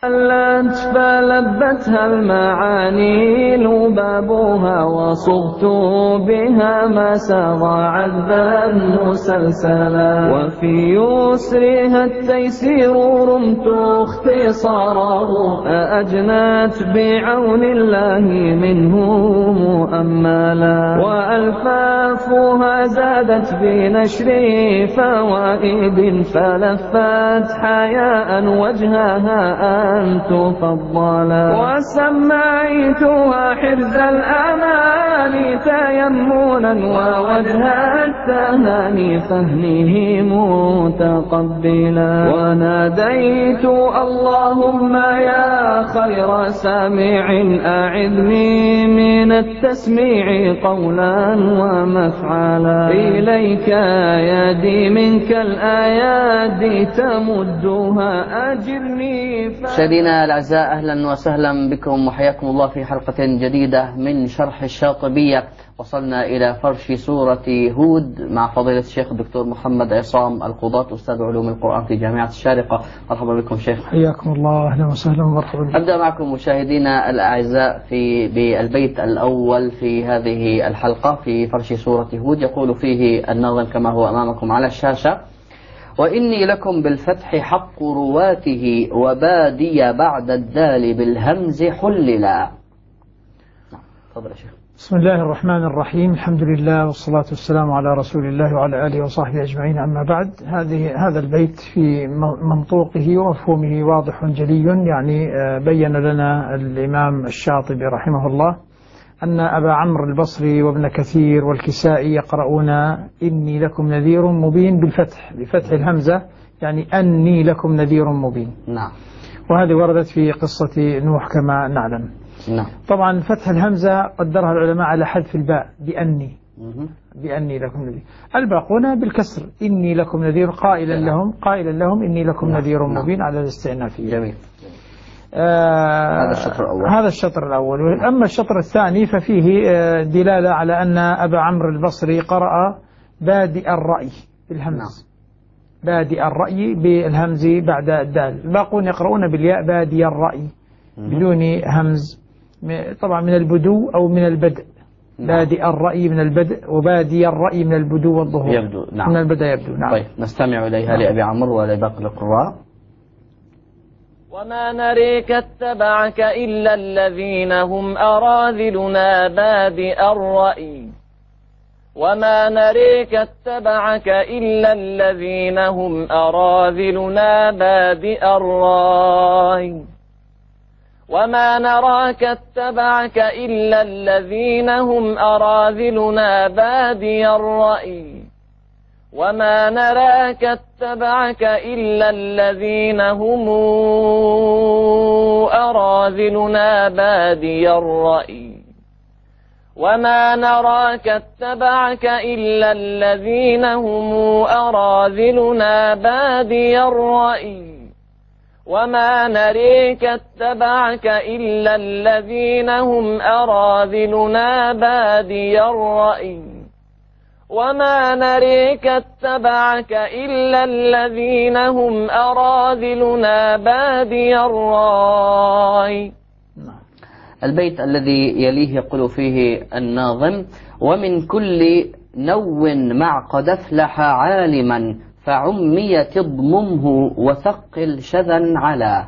حلت فلبتها المعاني لبابها وصبت بها ما سرى عذبا مسلسلا وفي يسرها التيسير رمت اختصاره أجنت بعون الله منه مؤملا وألفافها زادت بنشر فوائد فلفت حياء وجهها أن تفضلا وسميتها حرز الأمان تيمنا ووجه التهاني فهمه متقبلا وناديت اللهم يا خير سامع أعذني من التسميع قولا ومفعلا إليك يدي منك الآيات تمدها أجرني مشاهدينا الأعزاء، أهلا وسهلا بكم وحياكم الله في حلقة جديدة من شرح الشاطبية. وصلنا إلى فرش سورة هود مع فضيلة الشيخ الدكتور محمد عصام القضاة أستاذ علوم القرآن في جامعة الشارقة. مرحبا بكم شيخ. حياكم الله، أهلا وسهلا ومرحبا. أبدأ معكم مشاهدينا الأعزاء بالبيت الأول في هذه الحلقة في فرش سورة هود. يقول فيه الناظم كما هو أمامكم على الشاشة: وإني لكم بالفتح حق رواته وبادي بعد الدال بالهمز حللا. تفضل يا شيخ. بسم الله الرحمن الرحيم، الحمد لله والصلاة والسلام على رسول الله وعلى آله وصحبه أجمعين. أما بعد، هذا البيت في منطوقه ومفهومه واضح جلي. يعني بين لنا الإمام الشاطبي رحمه الله أن أبا عمرو البصري وابن كثير والكسائي يقرؤون إني لكم نذير مبين بفتح الهمزة، يعني أني لكم نذير مبين. نعم. وهذه وردت في قصة نوح كما نعلم. نعم. طبعا فتح الهمزة قدرها العلماء على حذف الباء بأني لكم نذير. الباقون بالكسر إني لكم نذير قائلا لهم إني لكم نذير مبين على الاستئنافية. جميل. هذا الشطر الأول. أما الشطر الثاني ففيه دلالة على أن أبا عمرو البصري قرأ بادئ الرأي بالهمز. بادئ الرأي بالهمز بعد الدال. الباقون يقرؤون بالياء بادئ الرأي بدون همز، طبعا من البدو أو من البدء. بادئ الرأي من البدء وبادئ الرأي من البدو والظهور. يبدو. نعم. من البدء يبدو. نعم. طيب نستمع إليها لأبي عمرو ولباقي القراء. وما نريك اتبعك إلا الذين هم أراذلنا بادئ الرأي. وما نريك اتبعك إلا الذين هم أراذلنا بادئ الرأي. وما نراك اتبعك إلا الذين هم أراذلنا بادئ الرأي. وما نراك اتبعك إلا الذين هم أراذلنا بادئ الرأي. وما نراك اتبعك إلا الذين هم أراذلنا بادئ الرأي. وما نريك اتبعك إلا الذين هم أراذلنا بادئ الرأي. وما نريك اتبعك إلا الذين هم أراذلنا بادئ الرأي. البيت الذي يليه يقول فيه الناظم: ومن كل نو مع قد أفلح عالما فعميت اضممه وثقل شذا على.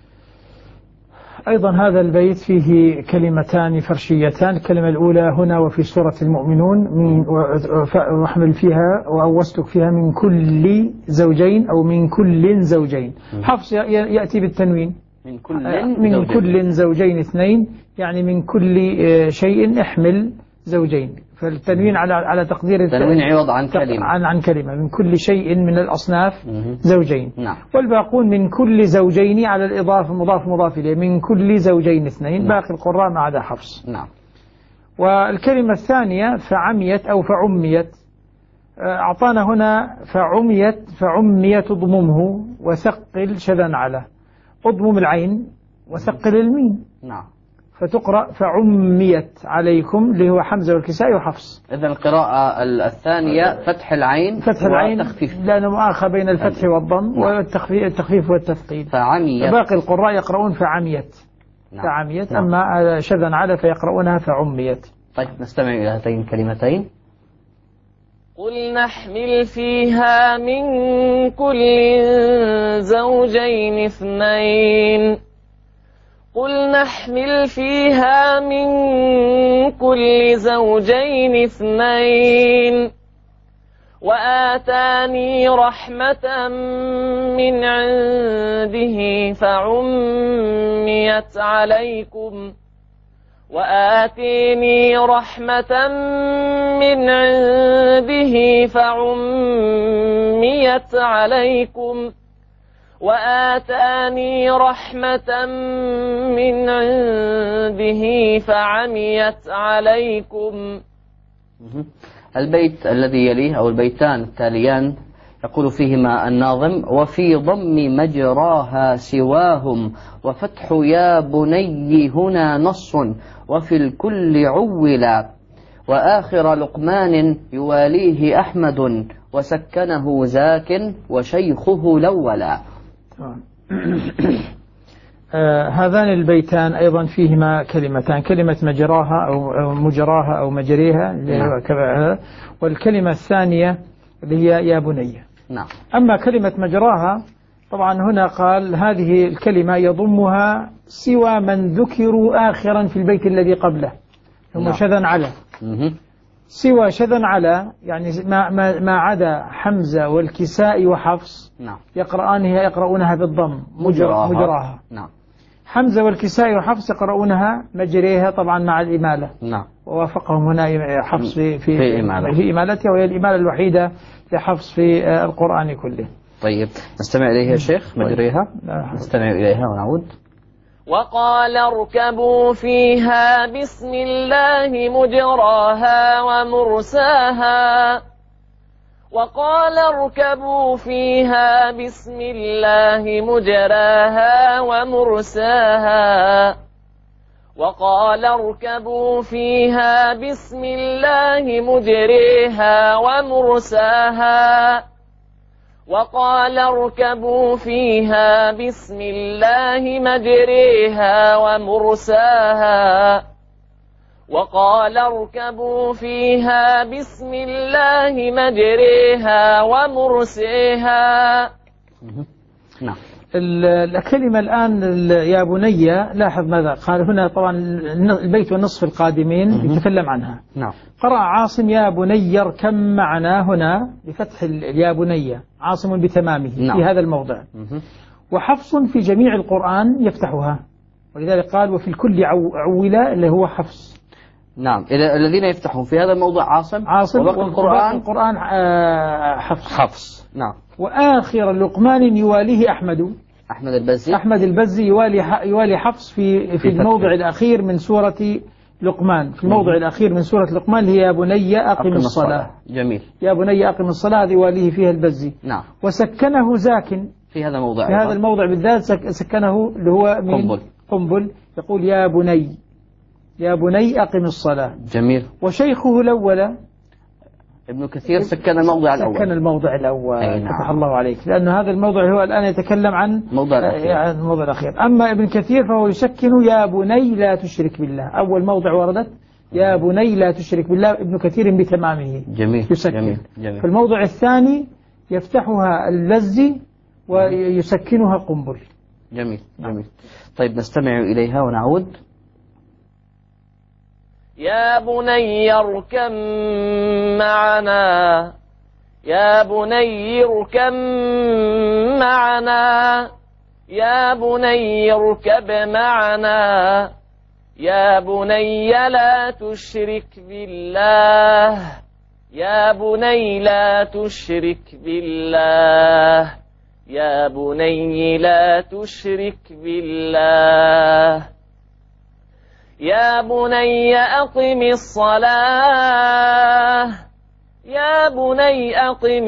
أيضا هذا البيت فيه كلمتان فرشيتان. الكلمة الأولى هنا وفي سورة المؤمنون واحمل فيها وأوستك فيها من كل زوجين أو من كل زوجين. حفص يأتي بالتنوين من كل زوجين اثنين، يعني من كل شيء احمل زوجين. فالتنوين على تقدير التنوين عوض عن كلمة عن كلمة. من كل شيء من الأصناف زوجين. نعم. والباقون من كل زوجين على الإضافة مضاف إليه من كل زوجين اثنين. نعم. باقي القراء ما عدا حفص. نعم. والكلمة الثانية فعميت أو فعميت، أعطانا هنا فعميت اضممه وثقل شذا على. اضمم العين وثقل الميم. نعم. فتقرأ فعميت عليكم، اللي هو حمزة والكسائي وحفص. إذن القراءة الثانية فتح العين وتخفيف، لأنه مؤاخى بين الفتح والضم والتخفيف والتثقيل. فعميت. باقي القراء يقرؤون فعميت. نعم. فعميت. نعم. أما شذا على فيقرؤونها فعميت. طيب نستمع إلى هاتين الكلمتين. قل نحمل فيها من كل زوجين اثنين. قل نحمل فيها من كل زوجين اثنين وآتاني رحمة من عنده فعميت عليكم وآتيني رحمة من عنده فعميت عليكم وآتاني رحمة من عنده فعميت عليكم. البيت الذي يليه أو البيتان التاليان يقول فيهما الناظم: وفي ضم مجراها سواهم وفتح يا بني هنا نص وفي الكل عولا وآخر لقمان يواليه أحمد وسكنه زاك وشيخه لولا. هذان البيتان أيضا فيهما كلمتان، كلمة مجراها أو مجراها أو مجريها، والكلمة الثانية اللي هي يا بني. نعم. أما كلمة مجراها طبعا هنا قال هذه الكلمة يضمها سوى من ذكروا آخرا في البيت الذي قبله، هم نعم. شذا على. سوى شذا على يعني ما عدا حمزة والكساء وحفص. نعم. يقرؤونها بالضم مجراها. نعم. حمزة والكساء وحفص يقرؤونها مجريها طبعا مع الإمالة. نعم. ووافقهم هنا حفص في إمالتها، وهي الإمالة الوحيدة لحفص في القرآن كله. طيب نستمع إليها يا شيخ مجريها. نستمع إليها ونعود. وقال اركبوا فيها بسم الله مجراها ومرساها. وقال اركبوا فيها بسم الله مجراها ومرساها. وقال اركبوا فيها بسم الله مجريها ومرساها. وقال اركبوا فيها بسم الله مجريها ومرساها. وقال اركبوا فيها بسم الله مجريها ومرسيها. نعم. الكلمة الآن يا بني، لاحظ ماذا قال هنا. طبعا البيت والنصف القادمين يتكلم عنها. نعم. قرأ عاصم يا بني اركب معنا هنا بفتح يا بني، عاصم بتمامه. نعم. في هذا الموضع. وحفص في جميع القرآن يفتحها، ولذلك قال وفي الكل عولا اللي هو حفص. نعم. الذين يفتحون في هذا الموضع عاصم وباقي القرآن حفص. نعم. وآخر لقمان يواليه أحمد البزي يوالي حفص في الموضع الأخير من سورة لقمان. في الموضع الأخير من سورة لقمان هي يا بني أقم الصلاة. جميل. يا بني أقم الصلاة هذه يواليه فيها البزي. نعم. وسكنه زاكن في هذا الموضع. في هذا الموضع بالذات سكنه اللي هو قنبل يقول يا بني أقم الصلاة. جميل. وشيخه الأول ابن كثير سكن الموضع الأول. فتح الله عليك، لأن هذا الموضع هو الآن يتكلم عن الموضع الأخير. أما ابن كثير فهو يسكن يا بني لا تشرك بالله. أول موضع وردت يا بني لا تشرك بالله، ابن كثير بتمامه. جميل. يسكن. في الموضع الثاني يفتحها البزي ويسكنها قنبل. جميل. طيب نستمع إليها ونعود. يا بني اركب معنا. يا بني اركب معنا. يا بني اركب معنا. يا بني لا تشرك بالله. يا بني لا تشرك بالله. يا بني لا تشرك بالله. يا بني أقم الصلاة. يا بني أقم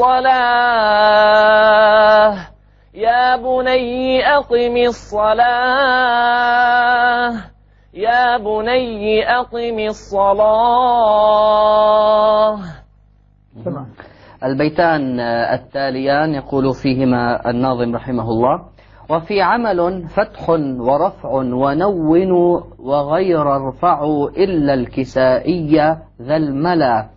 الصلاة. يا بني أقم الصلاة. يا بني أقم الصلاة. تمام. البيتان التاليان يقول فيهما الناظم رحمه الله: وفي عمل فتح ورفع ونون وغير ارفع إلا الكسائي ذا الملا،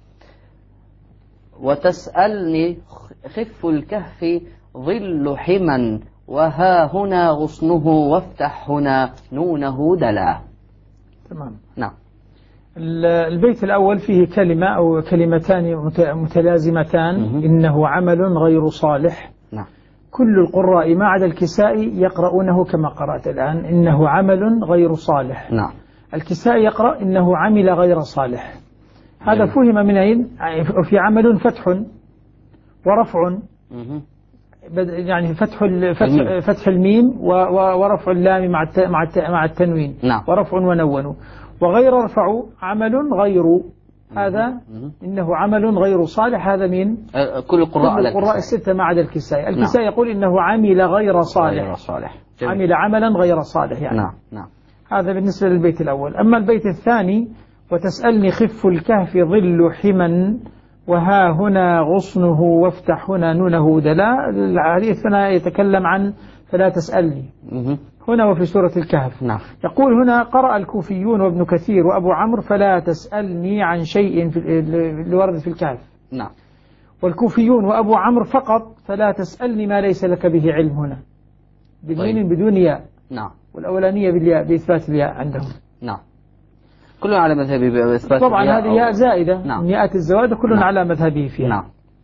وتسألني خف الكهف ظل حما وها هنا غصنه وافتح هنا نونه دلا. تمام. نعم. البيت الأول فيه كلمة أو كلمتان متلازمتان، إنه عمل غير صالح. نعم. كل القراء ما عدا الكسائي يقرؤونه كما قرأت الآن، إنه عمل غير صالح. نعم. الكسائي يقرأ إنه عمل غير صالح. هذا فهم من أين؟ في عمل فتح ورفع، يعني فتح الميم ورفع اللام مع التنوين. نعم. ورفع ونون. وغير رفع عمل غير، هذا إنه عمل غير صالح. هذا من كل القراء الستة ما عدا الكسائي. الكسائي يقول إنه عمل غير صالح. عمل عملا غير صالح يعني. نعم. نعم. هذا بالنسبة للبيت الأول. أما البيت الثاني: وتسألني خف الكهف ظل حما وها هنا غصنه وافتح هنا نونه دلا. الحديث هنا يتكلم عن فلا تسألني هنا وفي سورة الكهف. نعم. يقول هنا: قرأ الكوفيون وابن كثير وأبو عمرو فلا تسألني عن شيء اللي ورد في الكهف. نعم. والكوفيون وأبو عمرو فقط فلا تسألني ما ليس لك به علم، هنا بالميم بدون ياء. نعم. والأولانية بالياء بإثبات الياء عندهم. نعم. كل على مذهبه بإثبات طبعا هذه ياء زائدة. نعم. من ياءات الزوائد كل على مذهبه فيها. نعم.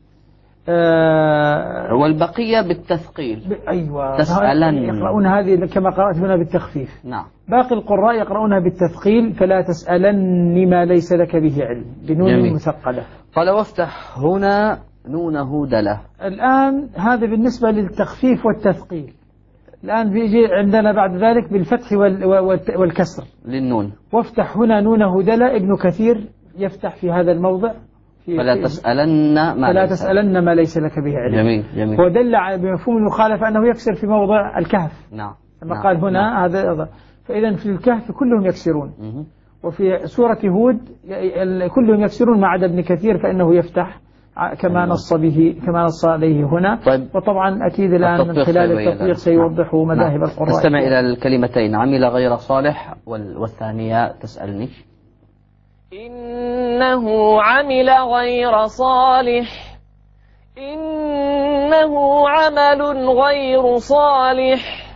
والبقية بالتثقيل. أيوة. تسألن يقرؤون هذه كما قرأت هنا بالتخفيف. نعم. باقي القراء يقرؤونها بالتثقيل: فلا تسألن ما ليس لك به علم، بنون مثقلة. قال: وافتح هنا نونه دلة. الآن هذا بالنسبة للتخفيف والتثقيل. الآن بيجي عندنا بعد ذلك بالفتح والكسر للنون. وافتح هنا نونه دلة. ابن كثير يفتح في هذا الموضع فلا تسألن ما ليس لك به علم. جميل. ودل بمفهوم المخالفة أنه يكسر في موضع الكهف. نعم. لما قال هنا هذا، فإذا في الكهف كلهم يكسرون. وفي سورة هود كلهم يكسرون ما عدا ابن كثير فإنه يفتح كما نص عليه هنا. طيب. وطبعا أكيد الآن من خلال التطبيق سيوضح مذاهب القراء. نستمع إلى الكلمتين: عمل غير صالح والثانية تسألني. إنه عمل غير صالح. إنه عمل غير صالح.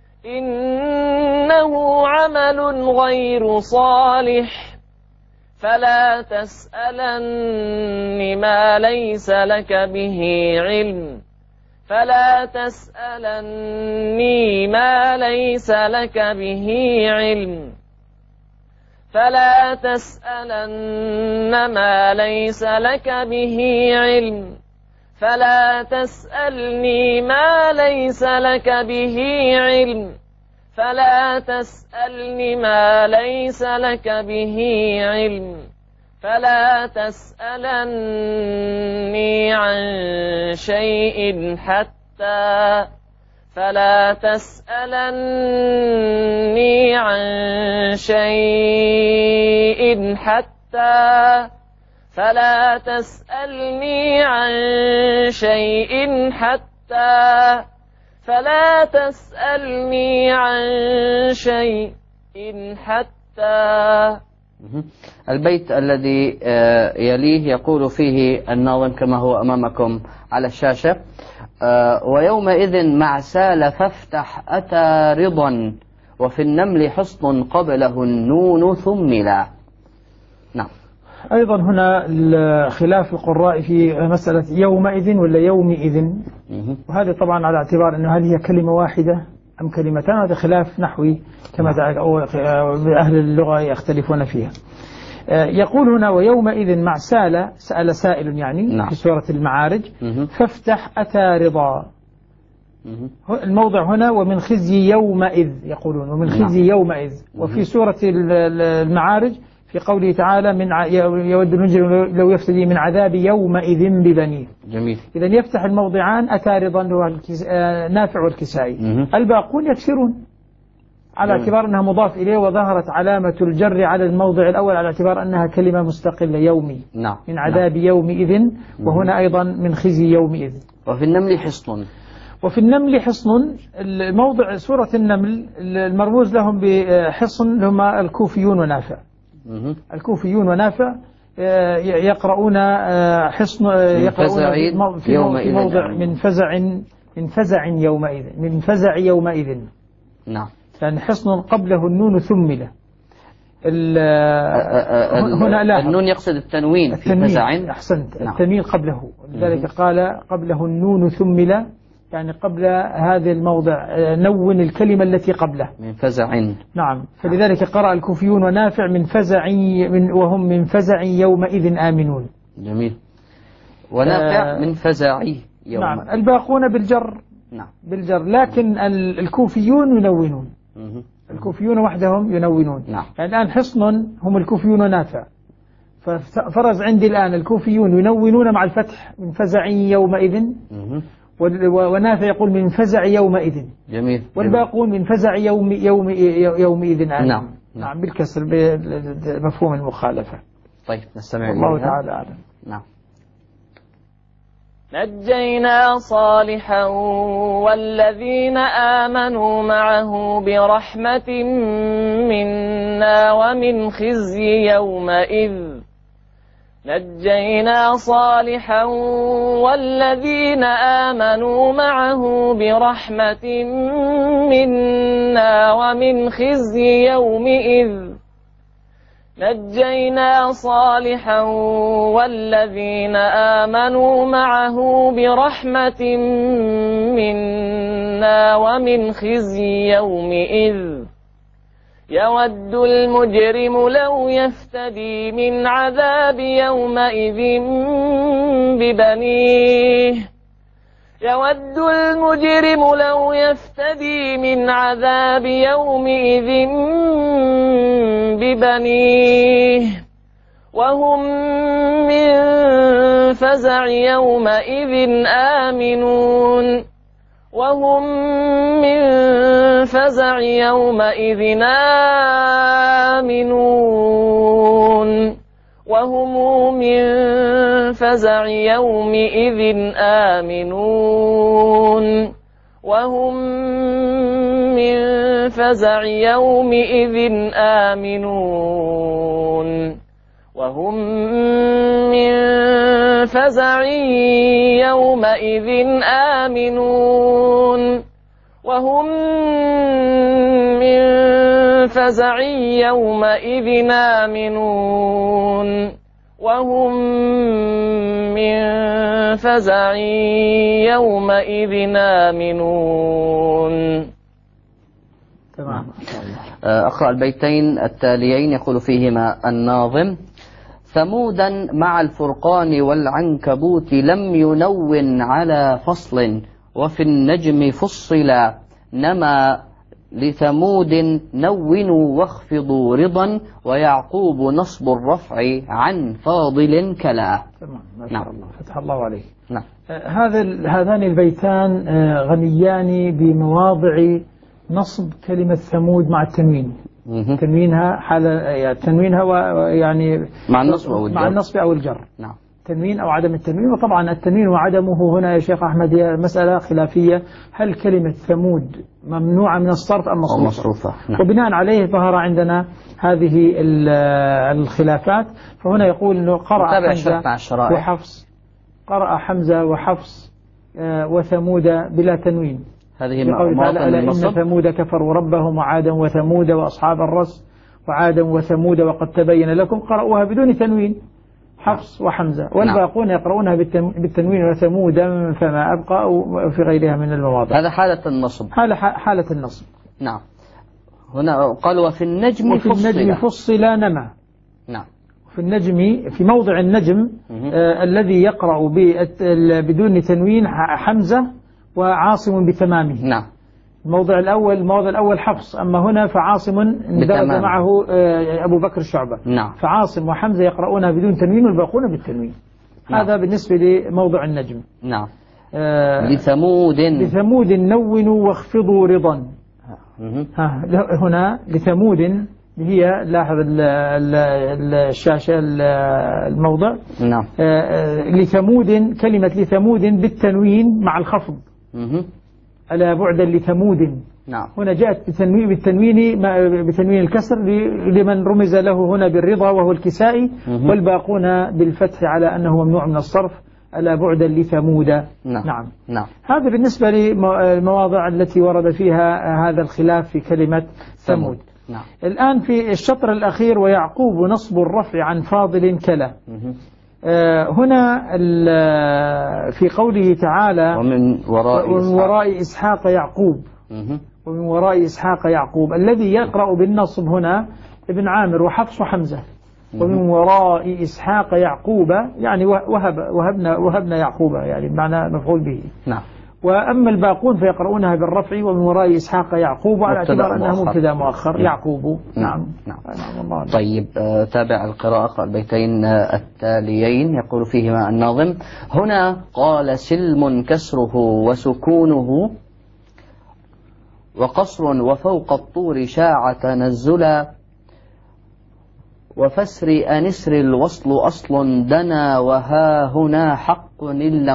إنه عمل غير صالح. فلا تسألن ما ليس لك به علم. فلا تسألني ما ليس لك به علم. فلا تسألن ما ليس لك به علم. فلا تسألني ما ليس لك به علم. فلا تسألني ما ليس لك به علم. فلا تسألني عن شيء حتى فلا تسألني عن شيء حتى فلا تسألني عن شيء حتى فلا تسألني عن شيء حتى. البيت الذي يليه يقول فيه الناظم كما هو أمامكم على الشاشة: ويومئذ مع سال فافتح أتى رضا وفي النمل حصن قبله النون ثملا. نعم. أيضا هنا خلاف القراء في مسألة يومئذ ولا يومئذ، وهذا طبعا على اعتبار أنه هذه كلمة واحدة أم كلمتان، هذا خلاف نحوي كما أهل اللغة يختلفون فيها. يقول هنا: ويومئذ مع سأل سائل يعني. نعم. في سورة المعارج فافتح أتى رضا. الموضع هنا ومن خزي يومئذ يقولون، ومن خزي يومئذ. وفي سورة المعارج في قوله تعالى: يود المجرم لو يفتدي من عذاب يومئذ ببنيه. جميل. إذا يفتح الموضعان أتى رضا هو نافع والكسائي. الباقون يكسرون على اعتبار أنها مضاف إليه، وظهرت علامة الجر على الموضع الأول على اعتبار أنها كلمة مستقلة يومي. نعم. من عذاب يومئذ، وهنا أيضا من خزي يومئذ. وفي النمل حصن. وفي النمل حصن. الموضع سورة النمل المرموز لهم بحصن هما الكوفيون ونافع. الكوفيون ونافع يقرؤون حصن، يقرؤون في موضع من فزع يومئذ، من فزع يومئذ. نعم. يعني حصن قبله النون ثملة. هنا لا، النون يقصد التنوين في فزع. أحسنت. نعم. التنوين قبله، لذلك قال قبله النون ثملة، يعني قبل هذا الموضع نون الكلمة التي قبله من فزع. نعم. فلذلك قرأ الكوفيون ونافع من فزع، وهم من فزع يومئذ آمنون. جميل. ونافع من فزعي يوم. نعم. الباقون بالجر. نعم. بالجر، لكن الكوفيون ينونون. الكوفيون وحدهم ينونون. نعم. يعني الآن حصن هم الكوفيون ونافع، ففرز عندي الآن الكوفيون ينونون مع الفتح من فزع يومئذ، ونافع يقول من فزع يومئذ. جميل. والباقون من فزع يومئذ. نعم. نعم بالكسر بمفهوم المخالفة. طيب نستمع الله تعالى أعلم. نعم. نجينا صالحا والذين آمنوا معه برحمة منا ومن خزي يومئذ. نجينا صالحا والذين آمنوا معه برحمة منا ومن خزي يومئذ. نجينا صالحا والذين آمنوا معه برحمة منا ومن خزي يومئذ. يود المجرم لو يفتدي من عذاب يومئذ ببنيه. يود المجرم لو يفتدي من عذاب يومئذ ببنيه. وهم من فزع يومئذ آمنون. وهم من فزع يومئذ آمنون. وهم من فزع يومئذ آمنون. وهم من فزع يومئذ آمنون. وهم من فزع يومئذ آمنون. وهم من فزع يومئذ آمنون. وهم من فزع يومئذ آمنون. تمام. أقرأ البيتين التاليين يقول فيهما الناظم: ثمودا مع الفرقان والعنكبوت لم ينون على فصل، وفي النجم فصلا نما لثمود نونوا واخفضوا رضا، ويعقوب نصب الرفع عن فاضل كلا. تمام. ما شاء الله، فتح الله عليك. نعم. هذان البيتان غنيان بمواضع نصب كلمة ثمود مع التنوين. تنوينها تنوينها ويعني مع النصب أو الجر. نعم. تنوين أو عدم التنوين. وطبعا التنوين وعدمه هنا يا شيخ أحمد هي مسألة خلافية، هل كلمة ثمود ممنوعة من الصرف أم مصروفة؟ نعم. وبناء عليه ظهر عندنا هذه الخلافات. فهنا يقول أنه قرأ حمزة وحفص، قرأ حمزة وحفص وثمود بلا تنوين. هذه مواطن النصب. إن ثمود كفروا ربهم وعادا وثمود وأصحاب الرس وعادا وثمود وقد تبين لكم، قرأوها بدون تنوين حفص وحمزة. والباقون يقرؤونها بالتنوين وثمودا فما أبقى، أو في غيرها من المواضع. هذا حالة النصب. حالة النصب. نعم. هنا قال وفي النجم فصل نما. نعم. في النجم، في موضع النجم الذي يقرأ بدون تنوين حمزة وعاصم بتمامه. نعم. الموضع الأول حفص، أما هنا فعاصم اندرج معه أبو بكر الشعبة. نعم. فعاصم وحمزة يقرؤونها بدون تنوين والباقون بالتنوين. نعم. هذا بالنسبة لموضع النجم. نعم. لثمود نونوا واخفضوا رضا. هنا لثمود، هي لاحظ الشاشة الموضع. نعم. لثمود، كلمة لثمود بالتنوين مع الخفض. ألا بعدا لثمود. نعم. هنا جاءت بتنوين الكسر لمن رمز له هنا بالرضا وهو الكسائي، والباقون بالفتح على أنه ممنوع من الصرف. ألا بعدا لثمود. نعم. نعم. هذا بالنسبة للمواضع التي ورد فيها هذا الخلاف في كلمة ثمود. نعم. الآن في الشطر الأخير ويعقوب نصب الرفع عن فاضل كلا. هنا في قوله تعالى ومن وراء إسحاق يعقوب. ومن وراء إسحاق يعقوب، الذي يقرأ بالنصب هنا ابن عامر وحفص وحمزة. ومن وراء إسحاق يعقوب يعني وهبنا يعقوب، يعني بمعنى مفعول به. نعم. وأما الباقون فيقرؤونها بالرفع ومن وراء إسحاق يعقوب، على اعتبار أنه مبتدا مؤخر. يعقوب. نعم. طيب، تابع القراءة، اقرأ البيتين التاليين. يقول فيهما الناظم: هنا قال سلم كسره وسكونه وقصر وفوق الطور شاع تنزلا وفسر أنسر الوصل أصل دنا وها هنا حق إلا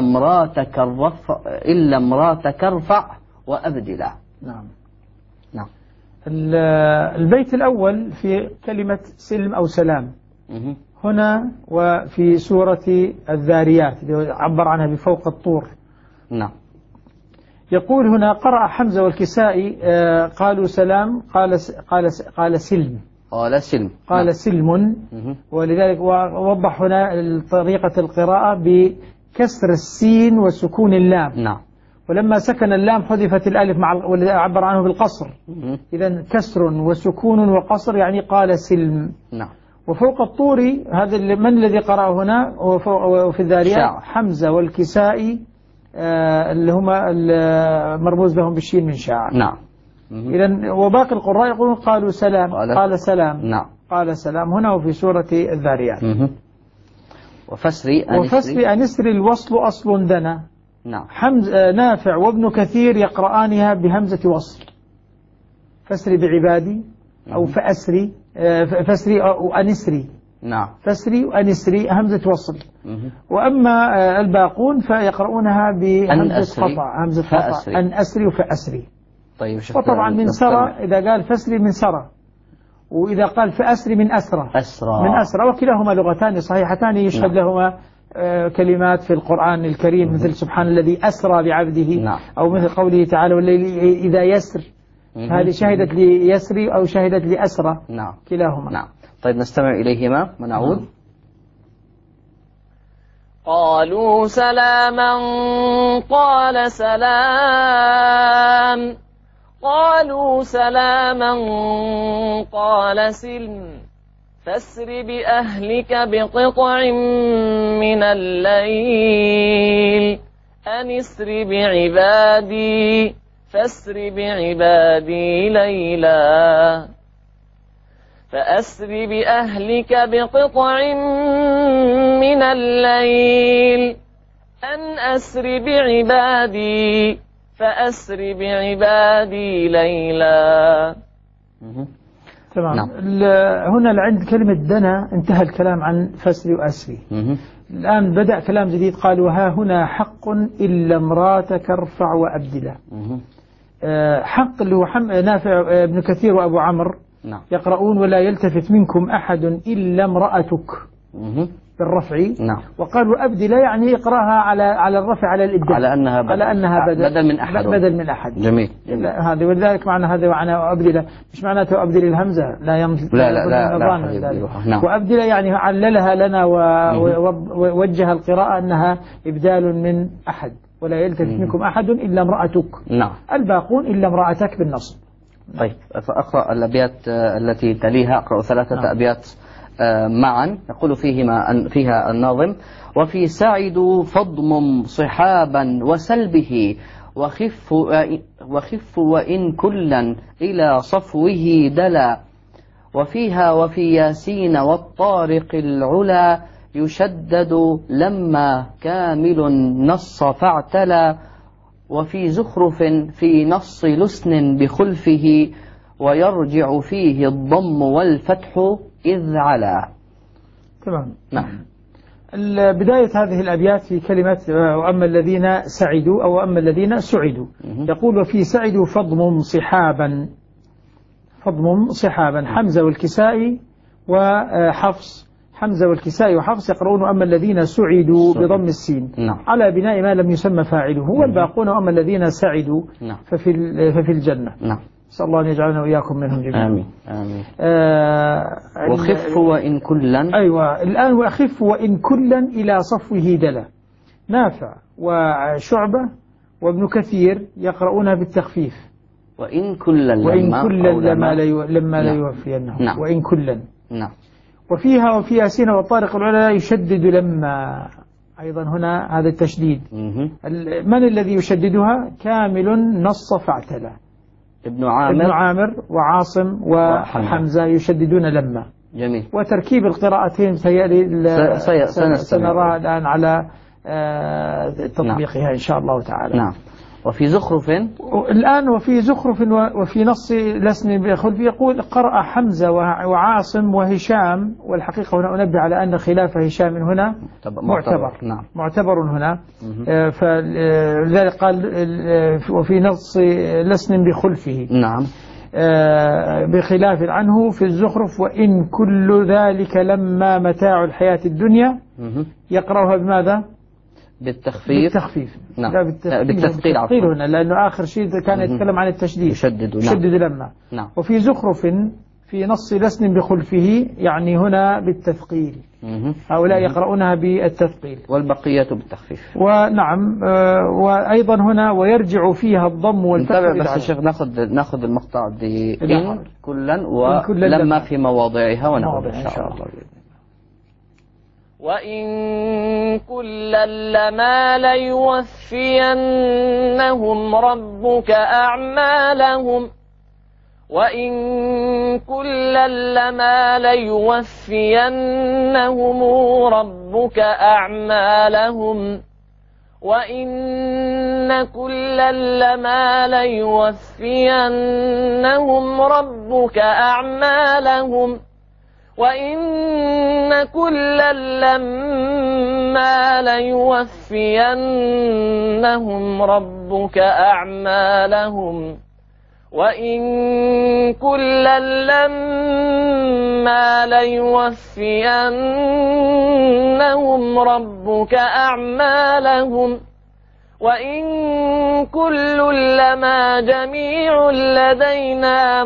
امراتك ارفع وأبدلا. نعم. نعم. البيت الأول في كلمة سلم أو سلام هنا، وفي سورة الذاريات عبر عنها بفوق الطور. نعم. يقول هنا: قرأ حمزة والكسائي قالوا سلام، قال سلم. قال سلم. ولذلك وضح هنا طريقة القراءة بكسر السين وسكون اللام. نعم. ولما سكن اللام حذفت الألف والذي عبر عنه بالقصر. إذن كسر وسكون وقصر يعني قال سلم. نعم. وفوق الطور هذا من الذي قرأ هنا؟ وفي الذاريات حمزة والكسائي اللي هما مرموز لهم بالشين من شاع. نعم. إذن وباقي القراء يقولون قالوا سلام. قال سلام. نعم. قال سلام هنا وفي سورة الذاريات. وفسر أنسر الوصل أصل دنا. نعم. نافع وابن كثير يقرآنها بهمزة وصل. فسري بعبادي أو فأسري، فسري أو أنسري. نعم. فسري وأنسري همزة وصل. وأما الباقون فيقرؤونها بهمزة قطع، همزة قطع، أن أسري وفأسري. طيب، وطبعا من سرى إذا قال فسري من سرى، وإذا قال فأسري من أسرى. من أسرى، وكلاهما لغتان صحيحتان يشهد لهما كلمات في القرآن الكريم، مثل سبحان الذي أسرى بعبده. أو مثل قوله تعالى والليل إذا يسر. هذه شهدت ليسري أو شهدت لأسرى. نعم. كلاهما. نعم. طيب، نستمع إليهما ونعود. قالوا سلاما قال سلام، قالوا سلاما قال سلم، فاسر بأهلك بقطع من الليل أنسر بعبادي، فاسر بعبادي ليلا، فأسر بأهلك بقطع من الليل أن أسر بعبادي، فأسر بعبادي ليلا. تمام. هنا عند كلمة دنا انتهى الكلام عن فسري وأسري. الآن بدأ كلام جديد. قال وها هنا حق إلا امراتك ارفع وأبدلا. حق اللي هو نافع ابن كثير وأبو عمرو يقرؤون ولا يلتفت منكم أحد إلا امرأتك بالرفع. وقالوا أبدلا يعني اقرأها على الرفع على الإبدال، على أنها بدل من أحد. جميل. هذا ولذلك معنى هذا معنى أبدلا مش معناته أبدل الهمزة، لا وأبدلا يعني عللها لنا ووجه القراءة أنها إبدال من أحد، ولا يلتفت منكم أحد إلا امرأتك. الباقون إلا امرأتك بالنصب. طيب، فأقرأ الأبيات التي تليها. أقرأ 3 أبيات معا. يقول فيها الناظم: وفي سعد فضم صحابا وسلبه وخف وإن كلا إلى صفوه دلا، وفيها وفي ياسين والطارق العلا يشدد لما كامل نص فاعتلى، وفي زخرف في نص لسن بخلفه ويرجع فيه الضم والفتح إذ على. تمام. نعم. بداية هذه الأبيات في كلمة وأما الذين سعدوا أو أما الذين سعدوا، يقول وفي سعدوا فضم صحابا، فضم صحابا. حمزة والكسائي وحفص، حمزة والكسائي وحفص يقرؤون وأما الذين سعدوا بضم السين على بناء ما لم يسمى فاعله، والباقون وأما الذين سعدوا ففي الجنة. نسأل الله أن يجعلنا وإياكم منهم جميعا. آمين آمين. وخف وإن كلا. أيوة الآن وأخف وإن كلا إلى صفوه دلا. نافع وشعبة وابن كثير يقرؤونها بالتخفيف. وإن كلا لما لا يوفينهم. نعم. وإن كلا. نعم. وفيها وفي ياسين والطارق العلا يشدد لما، أيضا هنا هذا التشديد. من الذي يشددها؟ كامل نص فاعتلى. ابن عامر وعاصم وحمزة يشددون لما. جميل. وتركيب القراءتين سنرى الآن على تطبيقها إن شاء الله تعالى. نعم. وفي زخرف الآن وفي زخرف وفي نص لسن بخلف يقول قرأ حمزة وعاصم وهشام، والحقيقة هنا أنبه على أن خلاف هشام هنا معتبر. نعم. معتبر هنا. فلذلك قال وفي نص لسن بخلفه. نعم. بخلاف عنه في الزخرف وإن كل ذلك لما متاع الحياة الدنيا. يقرأها بماذا؟ بالتخفيف. نعم. بالتثقيل هنا لأنه آخر شيء كان يتكلم عن التشديد. يشدد لما. نعم. وفي زخرف في نص لسن بخلفه يعني هنا بالتثقيل. هؤلاء يقرؤونها بالتثقيل والبقية بالتخفيف. ونعم. وأيضا هنا ويرجع فيها الضم والفتح. بس الشيخ ناخذ المقطع دي إن كلا ولما في مواضعها ونعود إن شاء الله. وإن كلا لما ليوفينهم ربك أعمالهم وإن كلا لما ليوفينهم ربك أعمالهم وإن كلا لما ليوفينهم ربك أعمالهم وإن كلا لما ليوفينهم ربك أعمالهم وإن كلا لما ليوفينهم ربك أعمالهم وإن كل لما جميع لدينا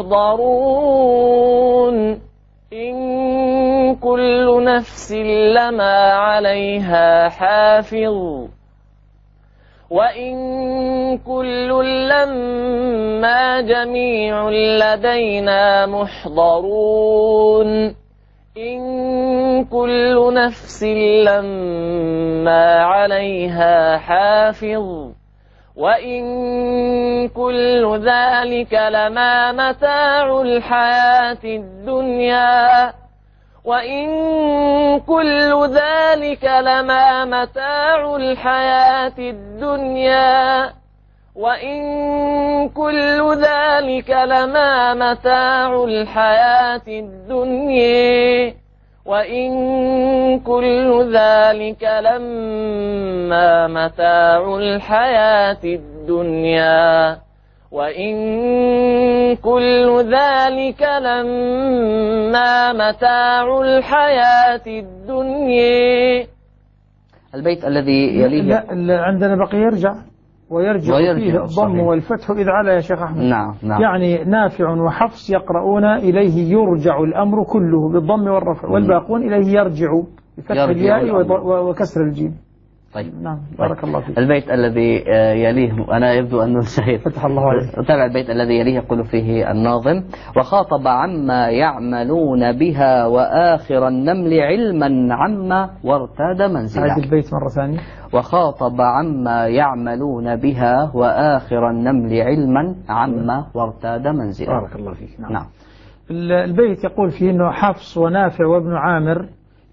محضرون إن كل نفس لما عليها حافظ وإن كل لما جميع لدينا محضرون إن كل نفس لما عليها حافظ وإن كل ذلك لما متاع الحياة الدنيا وإن كل ذلك لما متاع الحياة الدنيا وإن كل ذلك لما متاع الحياة الدنيا وإن كل ذلك لما متاع الحياة الدنيا وإن كل ذلك لما متاع الحياة الدنيا. البيت الذي يليه لا عندنا بقي يرجع ويرجع فيه الضم والفتح إذ على يا شيخ أحمد. نعم. يعني نافع وحفص يقرؤون إليه يرجع الأمر كله بالضم والرفع والباقون إليه يرجع بفتح الياء وكسر الجيم. طيب. نعم. بارك الله فيك. البيت الذي يليه أنا يبدو أنه سهل. فتح الله عليك. تابع البيت الذي يليه يقول فيه الناظم وخاطب عما يعملون بها وآخر النمل علما عما وارتاد منزلا. هذا البيت مرة ثانية. وخاطب عما يعملون بها وآخر النمل علما عما وارتاد منزلا. بارك الله فيك. نعم. البيت يقول فيه أنه حفص ونافع وابن عامر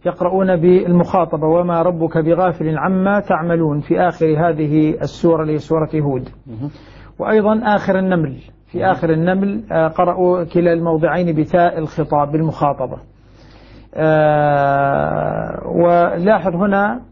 يقرؤون بالمخاطبة وما ربك بغافل عما تعملون في آخر هذه السورة اللي هي سورة هود. وأيضا آخر النمل، في آخر النمل قرأوا كلا الموضعين بتاء الخطاب بالمخاطبة. ولاحظ هنا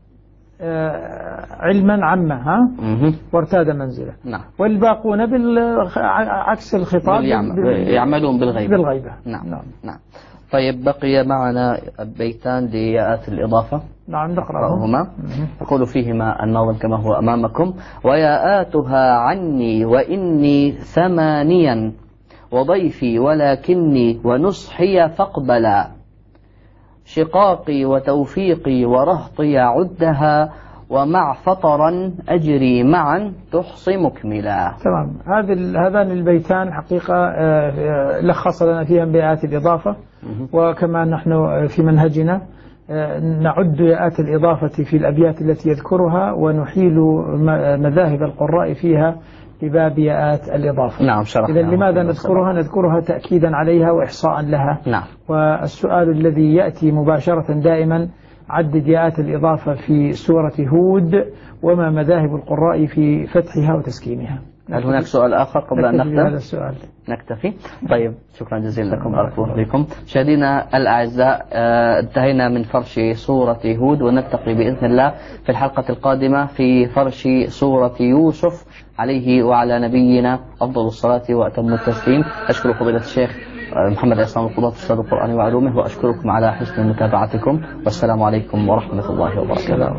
علما عما وارتاد منزله. نعم. والباقون عكس الخطاب يعملون بالغيبة. نعم. طيب بقي معنا بيتان لياءات الإضافة. نعم نقرأهما. يقول فيهما الناظم كما هو أمامكم: وياءاتها عني وإني ثمانيا وضيفي ولكني ونصحي فاقبلا شقاقي وتوفيقي ورهطي عدها ومع فطرا أجري معا تحصي مكملا. تمام. هذان البيتان حقيقة لخص لنا فيها بيئات الإضافة، وكما نحن في منهجنا نعد ياءات الإضافة في الأبيات التي يذكرها ونحيل مذاهب القراء فيها لباب ياءات الإضافة. نعم شرحنا. إذن لماذا نذكرها تأكيدا عليها وإحصاء لها. نعم. والسؤال الذي يأتي مباشرة دائما: عدد ياءات الإضافة في سورة هود وما مذاهب القراء في فتحها وتسكينها. هل هناك سؤال آخر قبل أن نختم؟ هذا السؤال نكتفي. طيب شكرا جزيلا لكم، بارك الله فيكم. مشاهدينا الأعزاء، انتهينا من فرش سورة هود، ونلتقي بإذن الله في الحلقة القادمة في فرش سورة يوسف عليه وعلى نبينا أفضل الصلاة وأتم التسليم. أشكر فضيلة الشيخ محمد عصام القضاة أستاذ القرآن وعلومه، وأشكركم على حسن متابعتكم، والسلام عليكم ورحمة الله وبركاته.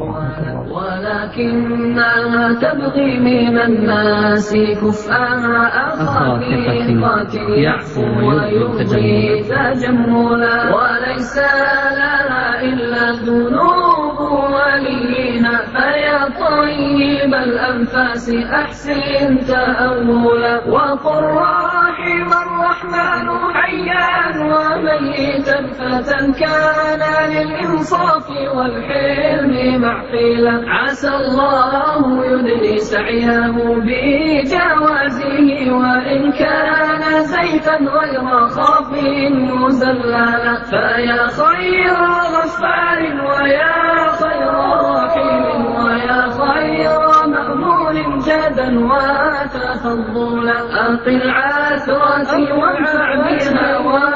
ولكنها تبغي من الناس كفءا أخاطئة يعفو ويبغي تجملا، وليس لها إلا ذنوب ولينا، فيا طيب الأنفاس أحسن تأولا، وقل رحم الرحمن حيا وميتا فتى كان للإنصاف والحلم معقلا، عسى الله يدني سعيه بجوازه، وإن كان زيفا غير خاف مزللا، فيا خير غفار ويا خير رحيم ويا خير مأمون جادا وتفضلا، أقل عثرتي وانفع بها